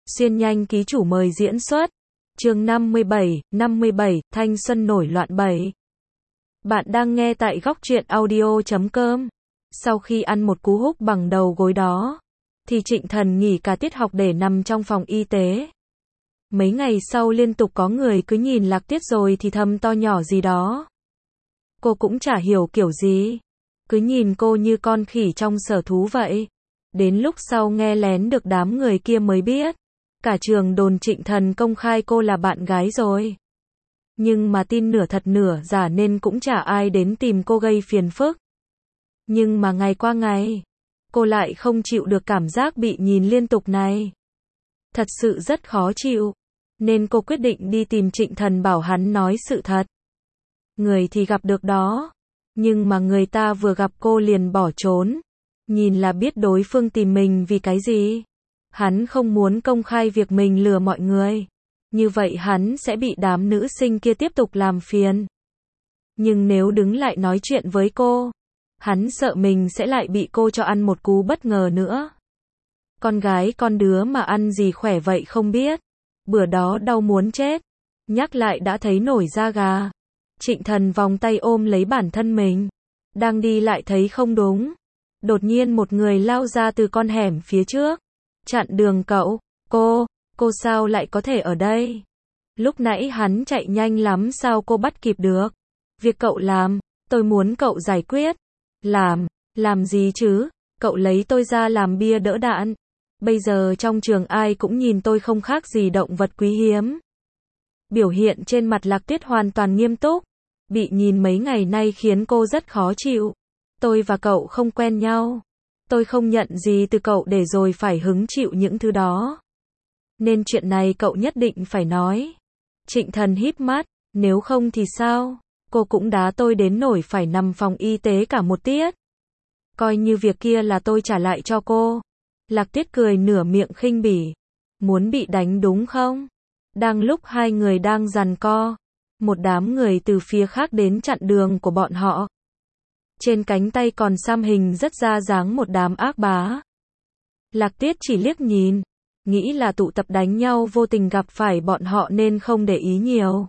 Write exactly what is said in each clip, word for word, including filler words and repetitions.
Xuyên nhanh ký chủ mời diễn xuất. Chương năm mươi bảy, năm mươi bảy, thanh xuân nổi loạn bảy. Bạn đang nghe tại góc truyện audio chấm com. Sau khi ăn một cú húc bằng đầu gối đó, thì Trịnh Thần nghỉ cả tiết học để nằm trong phòng y tế. Mấy ngày sau liên tục có người cứ nhìn Lạc Tiết rồi thì thầm to nhỏ gì đó. Cô cũng chả hiểu kiểu gì. Cứ nhìn cô như con khỉ trong sở thú vậy. Đến lúc sau nghe lén được đám người kia mới biết. Cả trường đồn Trịnh Thần công khai cô là bạn gái rồi. Nhưng mà tin nửa thật nửa giả nên cũng chả ai đến tìm cô gây phiền phức. Nhưng mà ngày qua ngày, cô lại không chịu được cảm giác bị nhìn liên tục này. Thật sự rất khó chịu. Nên cô quyết định đi tìm Trịnh Thần bảo hắn nói sự thật. Người thì gặp được đó. Nhưng mà người ta vừa gặp cô liền bỏ trốn. Nhìn là biết đối phương tìm mình vì cái gì. Hắn không muốn công khai việc mình lừa mọi người. Như vậy hắn sẽ bị đám nữ sinh kia tiếp tục làm phiền. Nhưng nếu đứng lại nói chuyện với cô, hắn sợ mình sẽ lại bị cô cho ăn một cú bất ngờ nữa. Con gái con đứa mà ăn gì khỏe vậy không biết. Bữa đó đau muốn chết. Nhắc lại đã thấy nổi da gà. Trịnh Thần vòng tay ôm lấy bản thân mình. Đang đi lại thấy không đúng. Đột nhiên một người lao ra từ con hẻm phía trước. Chặn đường cậu. Cô, cô sao lại có thể ở đây? Lúc nãy hắn chạy nhanh lắm sao cô bắt kịp được? Việc cậu làm, tôi muốn cậu giải quyết. Làm, làm gì chứ? Cậu lấy tôi ra làm bia đỡ đạn. Bây giờ trong trường ai cũng nhìn tôi không khác gì động vật quý hiếm. Biểu hiện trên mặt Lạc Tuyết hoàn toàn nghiêm túc. Bị nhìn mấy ngày nay khiến cô rất khó chịu. Tôi và cậu không quen nhau. Tôi không nhận gì từ cậu để rồi phải hứng chịu những thứ đó. Nên chuyện này cậu nhất định phải nói. Trịnh Thần híp mắt, nếu không thì sao? Cô cũng đá tôi đến nổi phải nằm phòng y tế cả một tiết. Coi như việc kia là tôi trả lại cho cô. Lạc Tuyết cười nửa miệng khinh bỉ. Muốn bị đánh đúng không? Đang lúc hai người đang giằng co, một đám người từ phía khác đến chặn đường của bọn họ. Trên cánh tay còn xăm hình rất ra dáng một đám ác bá. Lạc Tuyết chỉ liếc nhìn, nghĩ là tụ tập đánh nhau vô tình gặp phải bọn họ nên không để ý nhiều.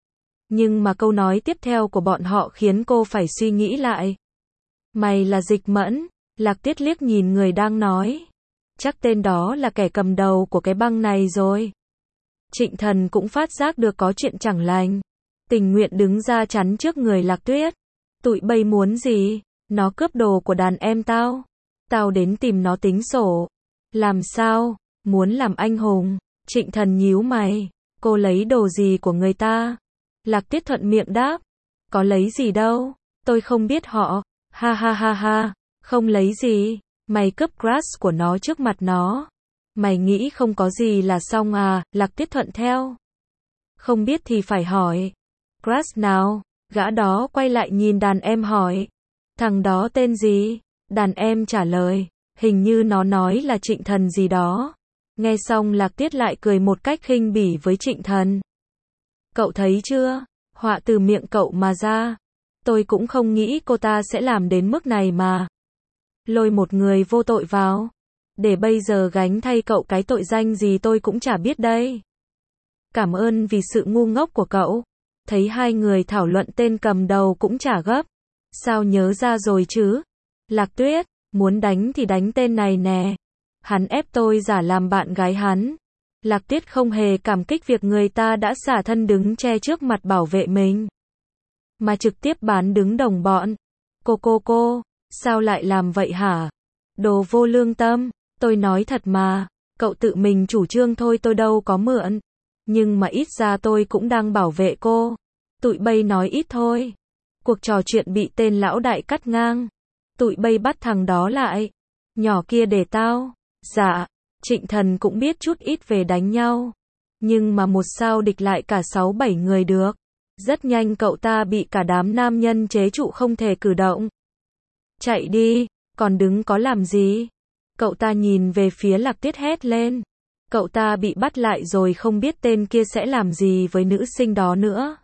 Nhưng mà câu nói tiếp theo của bọn họ khiến cô phải suy nghĩ lại. Mày là Dịch Mẫn? Lạc Tuyết liếc nhìn người đang nói. Chắc tên đó là kẻ cầm đầu của cái băng này rồi. Trịnh Thần cũng phát giác được có chuyện chẳng lành. Tình nguyện đứng ra chắn trước người Lạc Tuyết. Tụi bay muốn gì? Nó cướp đồ của đàn em tao. Tao đến tìm nó tính sổ. Làm sao? Muốn làm anh hùng? Trịnh Thần nhíu mày. Cô lấy đồ gì của người ta? Lạc Tuyết thuận miệng đáp. Có lấy gì đâu. Tôi không biết họ. Ha ha ha ha. Không lấy gì. Mày cướp crush của nó trước mặt nó. Mày nghĩ không có gì là xong à? Lạc Tuyết thuận theo. Không biết thì phải hỏi. Crush nào? Gã đó quay lại nhìn đàn em hỏi. Thằng đó tên gì? Đàn em trả lời. Hình như nó nói là Trịnh Thần gì đó. Nghe xong Lạc Tuyết lại cười một cách khinh bỉ với Trịnh Thần. Cậu thấy chưa? Họa từ miệng cậu mà ra. Tôi cũng không nghĩ cô ta sẽ làm đến mức này mà. Lôi một người vô tội vào. Để bây giờ gánh thay cậu cái tội danh gì tôi cũng chả biết đây. Cảm ơn vì sự ngu ngốc của cậu. Thấy hai người thảo luận tên cầm đầu cũng chả gấp. Sao nhớ ra rồi chứ? Lạc Tuyết, muốn đánh thì đánh tên này nè. Hắn ép tôi giả làm bạn gái hắn. Lạc Tuyết không hề cảm kích việc người ta đã xả thân đứng che trước mặt bảo vệ mình. Mà trực tiếp bán đứng đồng bọn. Cô cô cô, sao lại làm vậy hả? Đồ vô lương tâm, tôi nói thật mà. Cậu tự mình chủ trương thôi tôi đâu có mượn. Nhưng mà ít ra tôi cũng đang bảo vệ cô. Tụi bay nói ít thôi. Cuộc trò chuyện bị tên lão đại cắt ngang. Tụi bay bắt thằng đó lại. Nhỏ kia để tao. Dạ, Trịnh Thần cũng biết chút ít về đánh nhau. Nhưng mà một sao địch lại cả sáu bảy người được. Rất nhanh cậu ta bị cả đám nam nhân chế trụ không thể cử động. Chạy đi, còn đứng có làm gì? Cậu ta nhìn về phía Lạc Tuyết hét lên. Cậu ta bị bắt lại rồi không biết tên kia sẽ làm gì với nữ sinh đó nữa.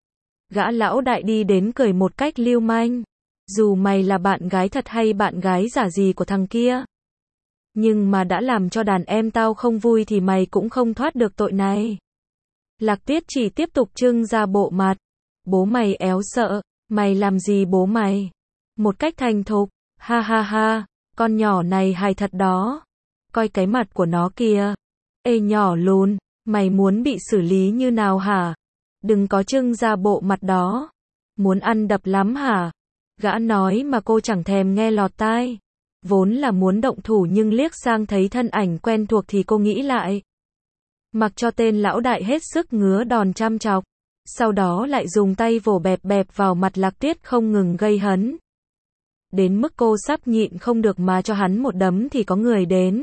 Gã lão đại đi đến cười một cách lưu manh. Dù mày là bạn gái thật hay bạn gái giả gì của thằng kia. Nhưng mà đã làm cho đàn em tao không vui thì mày cũng không thoát được tội này. Lạc Tuyết chỉ tiếp tục trưng ra bộ mặt. Bố mày éo sợ, mày làm gì bố mày? Một cách thành thục, ha ha ha, con nhỏ này hài thật đó. Coi cái mặt của nó kìa. Ê nhỏ lùn, mày muốn bị xử lý như nào hả? Đừng có trưng ra bộ mặt đó. Muốn ăn đập lắm hả? Gã nói mà cô chẳng thèm nghe lọt tai. Vốn là muốn động thủ nhưng liếc sang thấy thân ảnh quen thuộc thì cô nghĩ lại. Mặc cho tên lão đại hết sức ngứa đòn chăm chọc. Sau đó lại dùng tay vồ bẹp bẹp vào mặt Lạc Tuyết không ngừng gây hấn. Đến mức cô sắp nhịn không được mà cho hắn một đấm thì có người đến.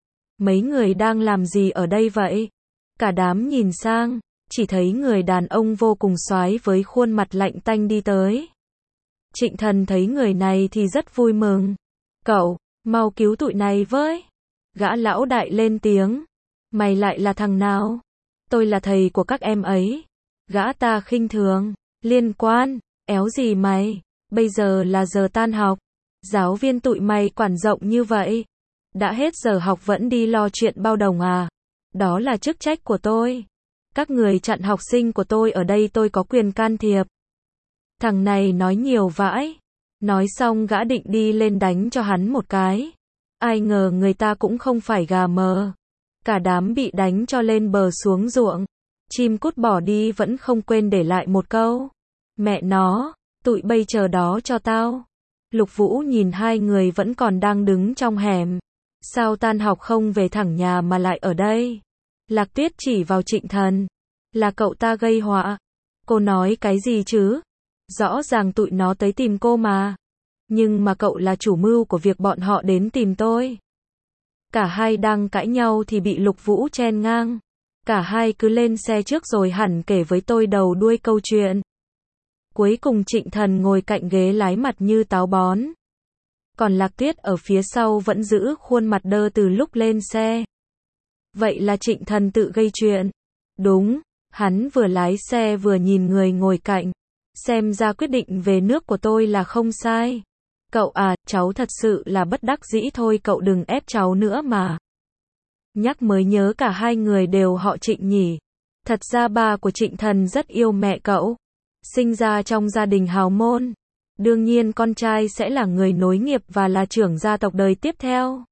Mấy người đang làm gì ở đây vậy? Cả đám nhìn sang, chỉ thấy người đàn ông vô cùng soái với khuôn mặt lạnh tanh đi tới. Trịnh Thần thấy người này thì rất vui mừng. Cậu, mau cứu tụi này với. Gã lão đại lên tiếng. Mày lại là thằng nào? Tôi là thầy của các em ấy. Gã ta khinh thường. Liên quan, éo gì mày? Bây giờ là giờ tan học. Giáo viên tụi mày quản rộng như vậy. Đã hết giờ học vẫn đi lo chuyện bao đồng à? Đó là chức trách của tôi. Các người chặn học sinh của tôi ở đây tôi có quyền can thiệp. Thằng này nói nhiều vãi. Nói xong gã định đi lên đánh cho hắn một cái. Ai ngờ người ta cũng không phải gà mờ. Cả đám bị đánh cho lên bờ xuống ruộng. Chim cút bỏ đi vẫn không quên để lại một câu. Mẹ nó, tụi bây chờ đó cho tao. Lục Vũ nhìn hai người vẫn còn đang đứng trong hẻm. Sao tan học không về thẳng nhà mà lại ở đây? Lạc Tuyết chỉ vào Trịnh Thần. Là cậu ta gây họa. Cô nói cái gì chứ? Rõ ràng tụi nó tới tìm cô mà. Nhưng mà cậu là chủ mưu của việc bọn họ đến tìm tôi. Cả hai đang cãi nhau thì bị Lục Vũ chen ngang. Cả hai cứ lên xe trước rồi hẳn kể với tôi đầu đuôi câu chuyện. Cuối cùng Trịnh Thần ngồi cạnh ghế lái mặt như táo bón. Còn Lạc Tuyết ở phía sau vẫn giữ khuôn mặt đơ từ lúc lên xe. Vậy là Trịnh Thần tự gây chuyện. Đúng, hắn vừa lái xe vừa nhìn người ngồi cạnh. Xem ra quyết định về nước của tôi là không sai. Cậu à, cháu thật sự là bất đắc dĩ thôi, cậu đừng ép cháu nữa mà. Nhắc mới nhớ cả hai người đều họ Trịnh nhỉ. Thật ra ba của Trịnh Thần rất yêu mẹ cậu. Sinh ra trong gia đình hào môn. Đương nhiên con trai sẽ là người nối nghiệp và là trưởng gia tộc đời tiếp theo.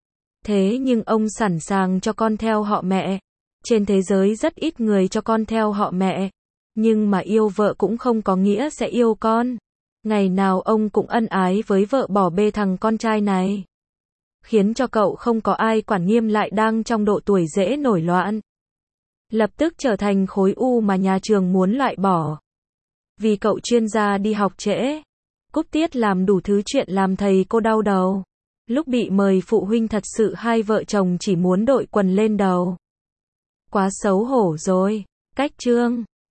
Thế nhưng ông sẵn sàng cho con theo họ mẹ. Trên thế giới rất ít người cho con theo họ mẹ. Nhưng mà yêu vợ cũng không có nghĩa sẽ yêu con. Ngày nào ông cũng ân ái với vợ bỏ bê thằng con trai này. Khiến cho cậu không có ai quản nghiêm lại đang trong độ tuổi dễ nổi loạn. Lập tức trở thành khối u mà nhà trường muốn loại bỏ. Vì cậu chuyên gia đi học trễ. Cúp tiết làm đủ thứ chuyện làm thầy cô đau đầu. Lúc bị mời phụ huynh thật sự hai vợ chồng chỉ muốn đội quần lên đầu. Quá xấu hổ rồi. Cách chương